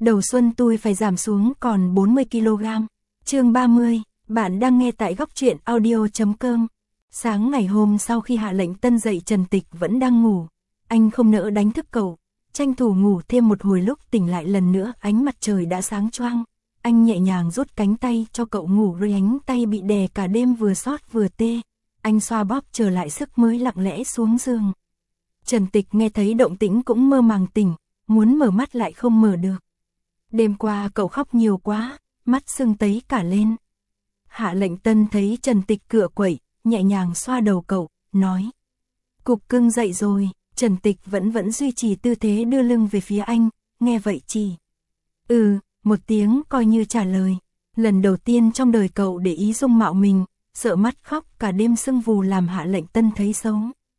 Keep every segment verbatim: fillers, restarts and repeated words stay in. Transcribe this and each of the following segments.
đầu xuân tôi phải giảm xuống còn bốn mươi ki lô gam. Chương ba mươi, bạn đang nghe tại góc truyện audio chấm com. Sáng ngày hôm sau khi Hạ Lệnh Tân dậy, Trần Tịch vẫn đang ngủ. Anh không nỡ đánh thức cậu, tranh thủ ngủ thêm một hồi. Lúc tỉnh lại lần nữa, ánh mặt trời đã sáng choang. Anh nhẹ nhàng rút cánh tay cho cậu ngủ, rồi ánh tay bị đè cả đêm vừa xót vừa tê. Anh xoa bóp trở lại sức mới lặng lẽ xuống giường. Trần Tịch nghe thấy động tĩnh cũng mơ màng tỉnh, muốn mở mắt lại không mở được. Đêm qua cậu khóc nhiều quá, mắt sưng tấy cả lên. Hạ Lệnh Tân thấy Trần Tịch cựa quậy, nhẹ nhàng xoa đầu cậu, nói: Cục cưng dậy rồi. Trần Tịch vẫn vẫn duy trì tư thế đưa lưng về phía anh, nghe vậy chỉ ừ, một tiếng coi như trả lời. Lần đầu tiên trong đời cậu để ý dung mạo mình, sợ mắt khóc cả đêm sưng vù làm Hạ Lệnh Tân thấy xấu.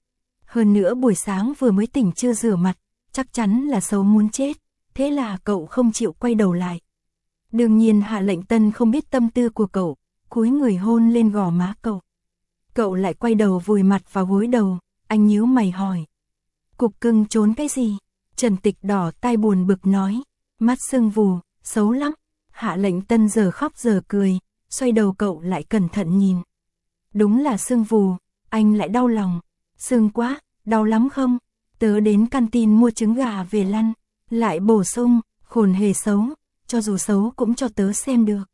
Hơn nữa buổi sáng vừa mới tỉnh chưa rửa mặt, chắc chắn là xấu muốn chết, thế là cậu không chịu quay đầu lại. Đương nhiên Hạ Lệnh Tân không biết tâm tư của cậu, cúi người hôn lên gò má cậu. Cậu lại quay đầu vùi mặt vào gối đầu, anh nhíu mày hỏi: Cục cưng trốn cái gì? Trần Tịch đỏ tai buồn bực nói: Mắt sưng vù, xấu lắm. Hạ Lệnh Tân giờ khóc giờ cười, xoay đầu cậu lại cẩn thận nhìn. Đúng là sưng vù, anh lại đau lòng. Sưng quá, đau lắm không? Tớ đến canteen mua trứng gà về lăn, lại bổ sung, khôn hề xấu, cho dù xấu cũng cho tớ xem được.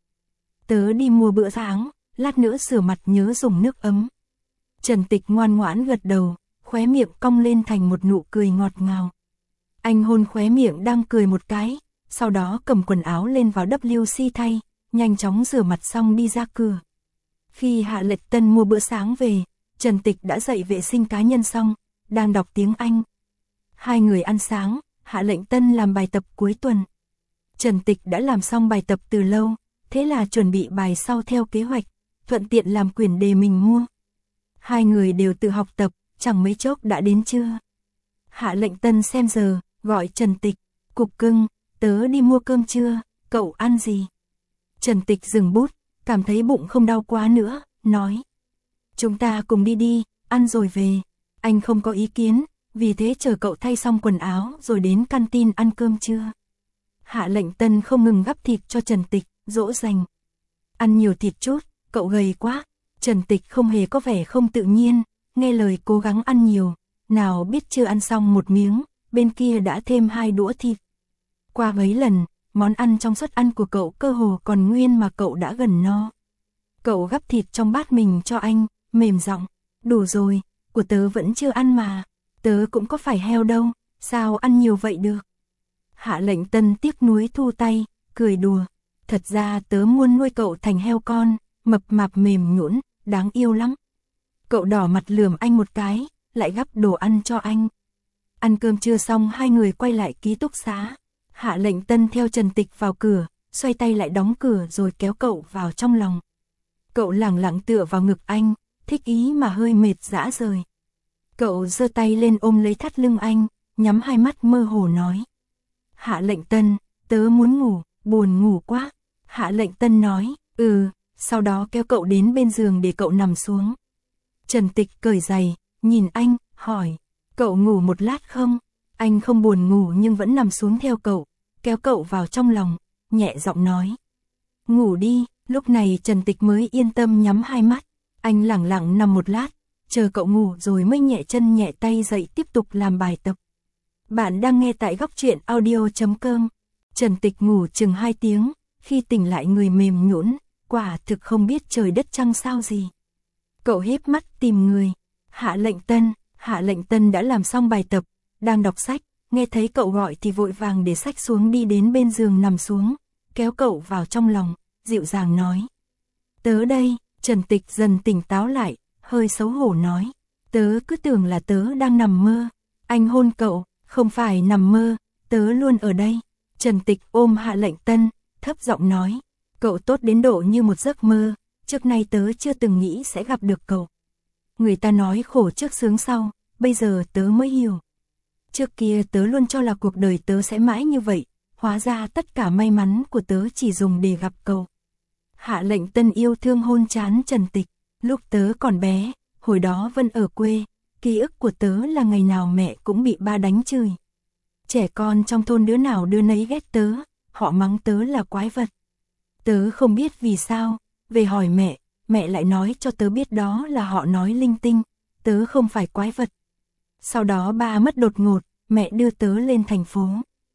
Tớ đi mua bữa sáng, lát nữa rửa mặt nhớ dùng nước ấm. Trần Tịch ngoan ngoãn gật đầu, khóe miệng cong lên thành một nụ cười ngọt ngào. Anh hôn khóe miệng đang cười một cái, sau đó cầm quần áo lên vào vê kép xê thay, nhanh chóng rửa mặt xong đi ra cửa. Khi Hạ Lệnh Tân mua bữa sáng về, Trần Tịch đã dậy vệ sinh cá nhân xong, đang đọc tiếng Anh. Hai người ăn sáng, Hạ Lệnh Tân làm bài tập cuối tuần. Trần Tịch đã làm xong bài tập từ lâu, thế là chuẩn bị bài sau theo kế hoạch, thuận tiện làm quyển đề mình mua. Hai người đều tự học tập, chẳng mấy chốc đã đến trưa. Hạ Lệnh Tân xem giờ, gọi Trần Tịch: Cục cưng, tớ đi mua cơm trưa, cậu ăn gì? Trần Tịch dừng bút, cảm thấy bụng không đau quá nữa, nói: Chúng ta cùng đi đi, ăn rồi về. Anh không có ý kiến, vì thế chờ cậu thay xong quần áo rồi đến canteen ăn cơm trưa. Hạ Lệnh Tân không ngừng gắp thịt cho Trần Tịch, dỗ dành: Ăn nhiều thịt chút, cậu gầy quá. Trần Tịch không hề có vẻ không tự nhiên, nghe lời cố gắng ăn nhiều, nào biết chưa ăn xong một miếng, bên kia đã thêm hai đũa thịt. Qua mấy lần, món ăn trong suất ăn của cậu cơ hồ còn nguyên mà cậu đã gần no. Cậu gắp thịt trong bát mình cho anh, mềm giọng: Đủ rồi, của tớ vẫn chưa ăn mà, tớ cũng có phải heo đâu, sao ăn nhiều vậy được? Hạ Lệnh Tân tiếc nuối thu tay, cười đùa: Thật ra tớ muốn nuôi cậu thành heo con, mập mạp mềm nhũn, đáng yêu lắm. Cậu đỏ mặt lườm anh một cái, lại gắp đồ ăn cho anh. Ăn cơm trưa xong hai người quay lại ký túc xá. Hạ Lệnh Tân theo Trần Tịch vào cửa, xoay tay lại đóng cửa rồi kéo cậu vào trong lòng. Cậu lẳng lặng tựa vào ngực anh, thích ý mà hơi mệt rã rời. Cậu giơ tay lên ôm lấy thắt lưng anh, nhắm hai mắt mơ hồ nói: Hạ Lệnh Tân, tớ muốn ngủ, buồn ngủ quá. Hạ Lệnh Tân nói: Ừ, sau đó kéo cậu đến bên giường để cậu nằm xuống. Trần Tịch cởi giày, nhìn anh, hỏi: Cậu ngủ một lát không? Anh không buồn ngủ nhưng vẫn nằm xuống theo cậu, kéo cậu vào trong lòng, nhẹ giọng nói: Ngủ đi. Lúc này Trần Tịch mới yên tâm nhắm hai mắt. Anh lẳng lặng nằm một lát, chờ cậu ngủ rồi mới nhẹ chân nhẹ tay dậy tiếp tục làm bài tập. Bạn đang nghe tại góc truyện audio chấm com. Trần Tịch ngủ chừng hai tiếng, khi tỉnh lại người mềm nhũn, quả thực không biết trời đất trăng sao gì. Cậu híp mắt tìm người. Hạ Lệnh Tân. Hạ Lệnh Tân đã làm xong bài tập, đang đọc sách, nghe thấy cậu gọi thì vội vàng để sách xuống đi đến bên giường nằm xuống, kéo cậu vào trong lòng, dịu dàng nói: Tớ đây. Trần Tịch dần tỉnh táo lại, hơi xấu hổ nói: Tớ cứ tưởng là tớ đang nằm mơ. Anh hôn cậu: Không phải nằm mơ, tớ luôn ở đây. Trần Tịch ôm Hạ Lệnh Tân, thấp giọng nói: Cậu tốt đến độ như một giấc mơ, trước nay tớ chưa từng nghĩ sẽ gặp được cậu. Người ta nói khổ trước sướng sau, bây giờ tớ mới hiểu. Trước kia tớ luôn cho là cuộc đời tớ sẽ mãi như vậy, hóa ra tất cả may mắn của tớ chỉ dùng để gặp cậu. Hạ Lệnh Tân yêu thương hôn trán Trần Tịch. Lúc tớ còn bé, hồi đó Vân ở quê, ký ức của tớ là ngày nào mẹ cũng bị ba đánh chửi. Trẻ con trong thôn đứa nào đứa nấy ghét tớ, họ mắng tớ là quái vật. Tớ không biết vì sao, về hỏi mẹ, mẹ lại nói cho tớ biết đó là họ nói linh tinh, tớ không phải quái vật. Sau đó ba mất đột ngột, mẹ đưa tớ lên thành phố.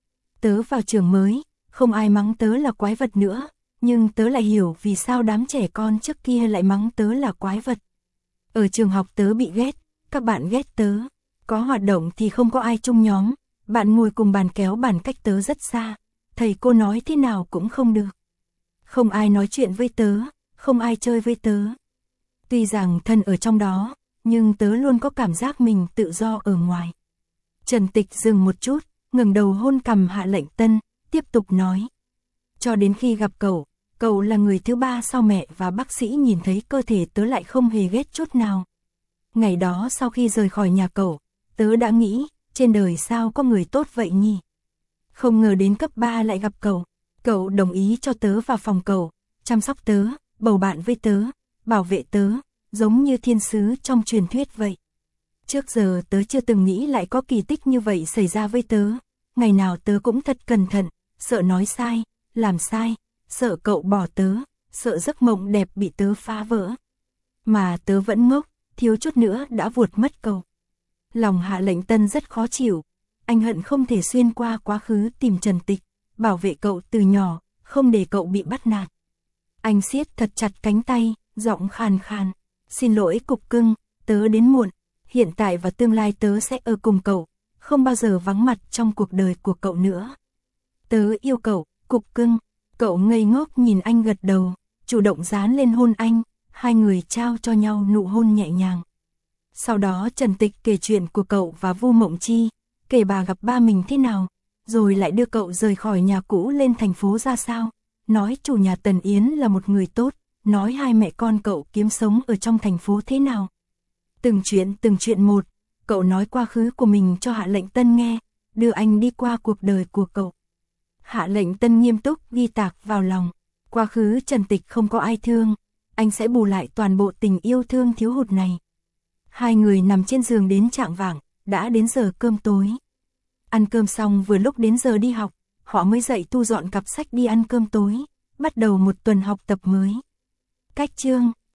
Tớ vào trường mới, không ai mắng tớ là quái vật nữa, nhưng tớ lại hiểu vì sao đám trẻ con trước kia lại mắng tớ là quái vật. Ở trường học tớ bị ghét, các bạn ghét tớ, có hoạt động thì không có ai chung nhóm, bạn ngồi cùng bàn kéo bàn cách tớ rất xa, thầy cô nói thế nào cũng không được. Không ai nói chuyện với tớ, không ai chơi với tớ. Tuy rằng thân ở trong đó, nhưng tớ luôn có cảm giác mình tự do ở ngoài. Trần Tịch dừng một chút, ngẩng đầu hôn cằm Hạ Lệnh Tân, tiếp tục nói. Cho đến khi gặp cậu, cậu là người thứ ba sau mẹ và bác sĩ nhìn thấy cơ thể tớ lại không hề ghét chút nào. Ngày đó sau khi rời khỏi nhà cậu, tớ đã nghĩ, trên đời sao có người tốt vậy nhỉ? Không ngờ đến cấp ba lại gặp cậu, cậu đồng ý cho tớ vào phòng cậu, chăm sóc tớ, bầu bạn với tớ, bảo vệ tớ, giống như thiên sứ trong truyền thuyết vậy. Trước giờ tớ chưa từng nghĩ lại có kỳ tích như vậy xảy ra với tớ, ngày nào tớ cũng thật cẩn thận, sợ nói sai, làm sai, sợ cậu bỏ tớ, sợ giấc mộng đẹp bị tớ phá vỡ. Mà tớ vẫn ngốc, thiếu chút nữa đã vuột mất cậu. Lòng Hạ Lệnh Tân rất khó chịu, anh hận không thể xuyên qua quá khứ tìm Trần Tịch, bảo vệ cậu từ nhỏ, không để cậu bị bắt nạt. Anh siết thật chặt cánh tay, giọng khàn khàn, xin lỗi Cục Cưng, tớ đến muộn, hiện tại và tương lai tớ sẽ ở cùng cậu, không bao giờ vắng mặt trong cuộc đời của cậu nữa. Tớ yêu cậu, Cục Cưng. Cậu ngây ngốc nhìn anh gật đầu, chủ động dán lên hôn anh, hai người trao cho nhau nụ hôn nhẹ nhàng. Sau đó Trần Tịch kể chuyện của cậu và Vu Mộng Chi, kể bà gặp ba mình thế nào, rồi lại đưa cậu rời khỏi nhà cũ lên thành phố ra sao, nói chủ nhà Tần Yến là một người tốt, nói hai mẹ con cậu kiếm sống ở trong thành phố thế nào. Từng chuyện từng chuyện một, cậu nói quá khứ của mình cho Hạ Lệnh Tân nghe, đưa anh đi qua cuộc đời của cậu. Hạ Lệnh Tân nghiêm túc ghi tạc vào lòng, quá khứ Trần Tịch không có ai thương, anh sẽ bù lại toàn bộ tình yêu thương thiếu hụt này. Hai người nằm trên giường đến chạng vạng, đã đến giờ cơm tối. Ăn cơm xong vừa lúc đến giờ đi học, họ mới dậy thu dọn cặp sách đi ăn cơm tối, bắt đầu một tuần học tập mới. Cách chương